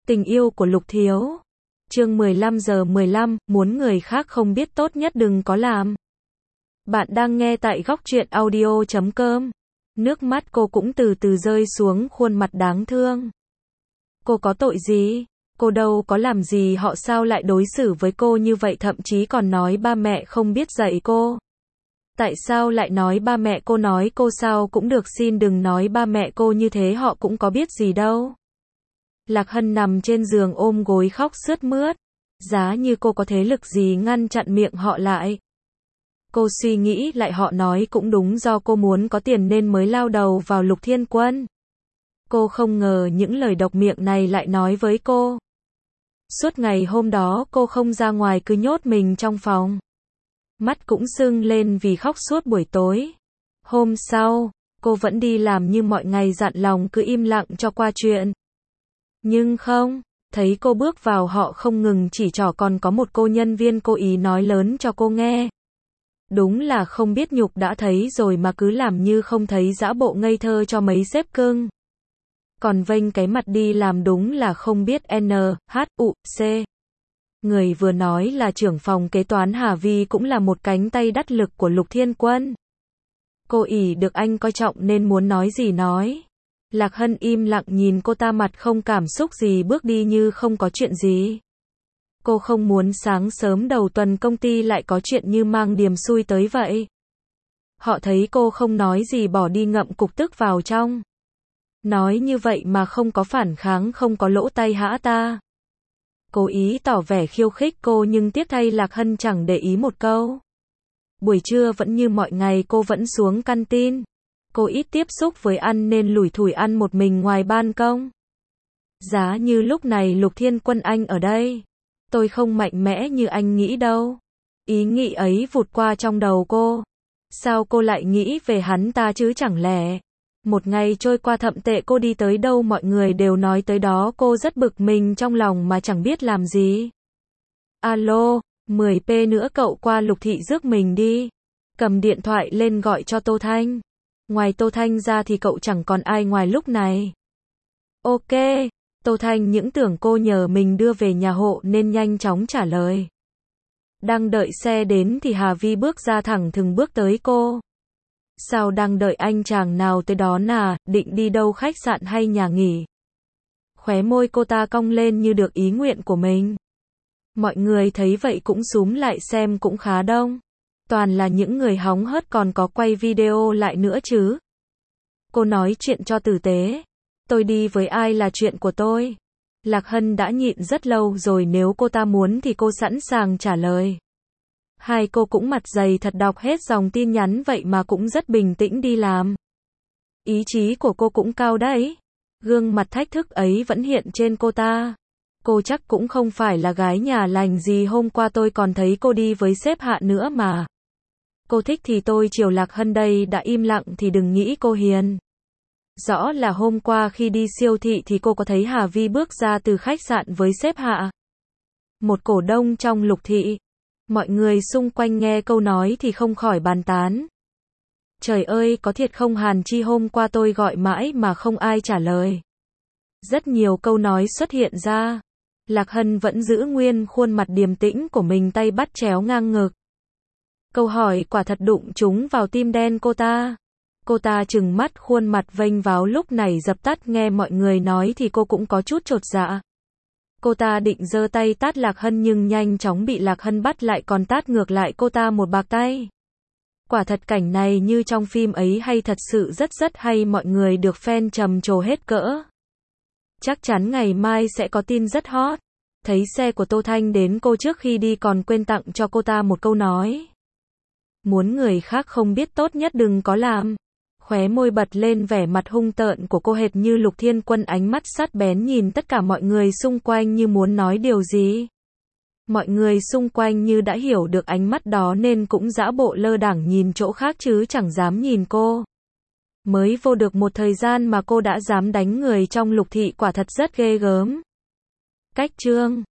Tình yêu của Lục Thiếu. Chương 15:15, muốn người khác không biết tốt nhất đừng có làm. Bạn đang nghe tại góc truyện audio.com. Nước mắt cô cũng từ từ rơi xuống khuôn mặt đáng thương. Cô có tội gì? Cô đâu có làm gì, họ sao lại đối xử với cô như vậy, thậm chí còn nói ba mẹ không biết dạy cô. Tại sao lại nói ba mẹ cô, nói cô sao cũng được, xin đừng nói ba mẹ cô như thế, họ cũng có biết gì đâu. Lạc Hân nằm trên giường ôm gối khóc sướt mướt. Giá như cô có thế lực gì ngăn chặn miệng họ lại. Cô suy nghĩ lại, họ nói cũng đúng, do cô muốn có tiền nên mới lao đầu vào Lục Thiên Quân. Cô không ngờ những lời độc miệng này lại nói với cô. Suốt ngày hôm đó cô không ra ngoài, cứ nhốt mình trong phòng. Mắt cũng sưng lên vì khóc suốt buổi tối. Hôm sau, cô vẫn đi làm như mọi ngày, dặn lòng cứ im lặng cho qua chuyện. Nhưng không, thấy cô bước vào họ không ngừng chỉ trỏ, còn có một cô nhân viên cố ý nói lớn cho cô nghe. Đúng là không biết nhục, đã thấy rồi mà cứ làm như không thấy, giả bộ ngây thơ cho mấy sếp cưng. Còn vênh cái mặt đi làm, đúng là không biết NHUC. Người vừa nói là trưởng phòng kế toán Hà Vi, cũng là một cánh tay đắc lực của Lục Thiên Quân. Cô ỷ được anh coi trọng nên muốn nói gì nói. Lạc Hân im lặng nhìn cô ta, mặt không cảm xúc gì, bước đi như không có chuyện gì. Cô không muốn sáng sớm đầu tuần công ty lại có chuyện như mang điềm xui tới vậy. Họ thấy cô không nói gì, bỏ đi ngậm cục tức vào trong. Nói như vậy mà không có phản kháng, không có lỗ tay hả ta? Cố ý tỏ vẻ khiêu khích cô, nhưng tiếc thay Lạc Hân chẳng để ý một câu. Buổi trưa vẫn như mọi ngày, cô vẫn xuống canteen. Cô ít tiếp xúc với ăn nên lủi thủi ăn một mình ngoài ban công. Giá như lúc này Lục Thiên Quân anh ở đây, tôi không mạnh mẽ như anh nghĩ đâu. Ý nghĩ ấy vụt qua trong đầu cô. Sao cô lại nghĩ về hắn ta chứ, chẳng lẽ một ngày trôi qua thậm tệ, cô đi tới đâu mọi người đều nói tới đó, cô rất bực mình trong lòng mà chẳng biết làm gì. Alo, 10p nữa cậu qua Lục thị rước mình đi. Cầm điện thoại lên gọi cho Tô Thanh. Ngoài Tô Thanh ra thì cậu chẳng còn ai ngoài lúc này. Ok, Tô Thanh những tưởng cô nhờ mình đưa về nhà hộ nên nhanh chóng trả lời. Đang đợi xe đến thì Hà Vi bước ra, thẳng thừng bước tới cô. Sao đang đợi anh chàng nào tới đón à, định đi đâu, khách sạn hay nhà nghỉ? Khóe môi cô ta cong lên như được ý nguyện của mình. Mọi người thấy vậy cũng xúm lại xem, cũng khá đông. Toàn là những người hóng hớt, còn có quay video lại nữa chứ. Cô nói chuyện cho tử tế. Tôi đi với ai là chuyện của tôi. Lạc Hân đã nhịn rất lâu rồi, nếu cô ta muốn thì cô sẵn sàng trả lời. Hai cô cũng mặt dày thật, đọc hết dòng tin nhắn vậy mà cũng rất bình tĩnh đi làm. Ý chí của cô cũng cao đấy. Gương mặt thách thức ấy vẫn hiện trên cô ta. Cô chắc cũng không phải là gái nhà lành gì, hôm qua tôi còn thấy cô đi với sếp Hạ nữa mà. Cô thích thì tôi chiều. Lạc Hân đây đã im lặng thì đừng nghĩ cô hiền. Rõ là hôm qua khi đi siêu thị thì cô có thấy Hà Vi bước ra từ khách sạn với sếp Hạ, một cổ đông trong Lục thị. Mọi người xung quanh nghe câu nói thì không khỏi bàn tán. Trời ơi, có thiệt không Hàn Chi, hôm qua tôi gọi mãi mà không ai trả lời. Rất nhiều câu nói xuất hiện ra. Lạc Hân vẫn giữ nguyên khuôn mặt điềm tĩnh của mình, tay bắt chéo ngang ngực. Câu hỏi quả thật đụng trúng vào tim đen cô ta. Cô ta trừng mắt, khuôn mặt vênh váo, lúc này dập tắt. Nghe mọi người nói thì cô cũng có chút chột dạ. Cô ta định giơ tay tát Lạc Hân nhưng nhanh chóng bị Lạc Hân bắt lại, còn tát ngược lại cô ta một bạt tay. Quả thật cảnh này như trong phim ấy hay, thật sự rất rất hay, mọi người được fan trầm trồ hết cỡ. Chắc chắn ngày mai sẽ có tin rất hot. Thấy xe của Tô Thanh đến, cô trước khi đi còn quên tặng cho cô ta một câu nói. Muốn người khác không biết tốt nhất đừng có làm. Khóe môi bật lên vẻ mặt hung tợn của cô, hệt như Lục Thiên Quân, ánh mắt sắc bén nhìn tất cả mọi người xung quanh như muốn nói điều gì. Mọi người xung quanh như đã hiểu được ánh mắt đó nên cũng giả bộ lơ đãng nhìn chỗ khác chứ chẳng dám nhìn cô. Mới vô được một thời gian mà cô đã dám đánh người trong Lục thị, quả thật rất ghê gớm. Cách chương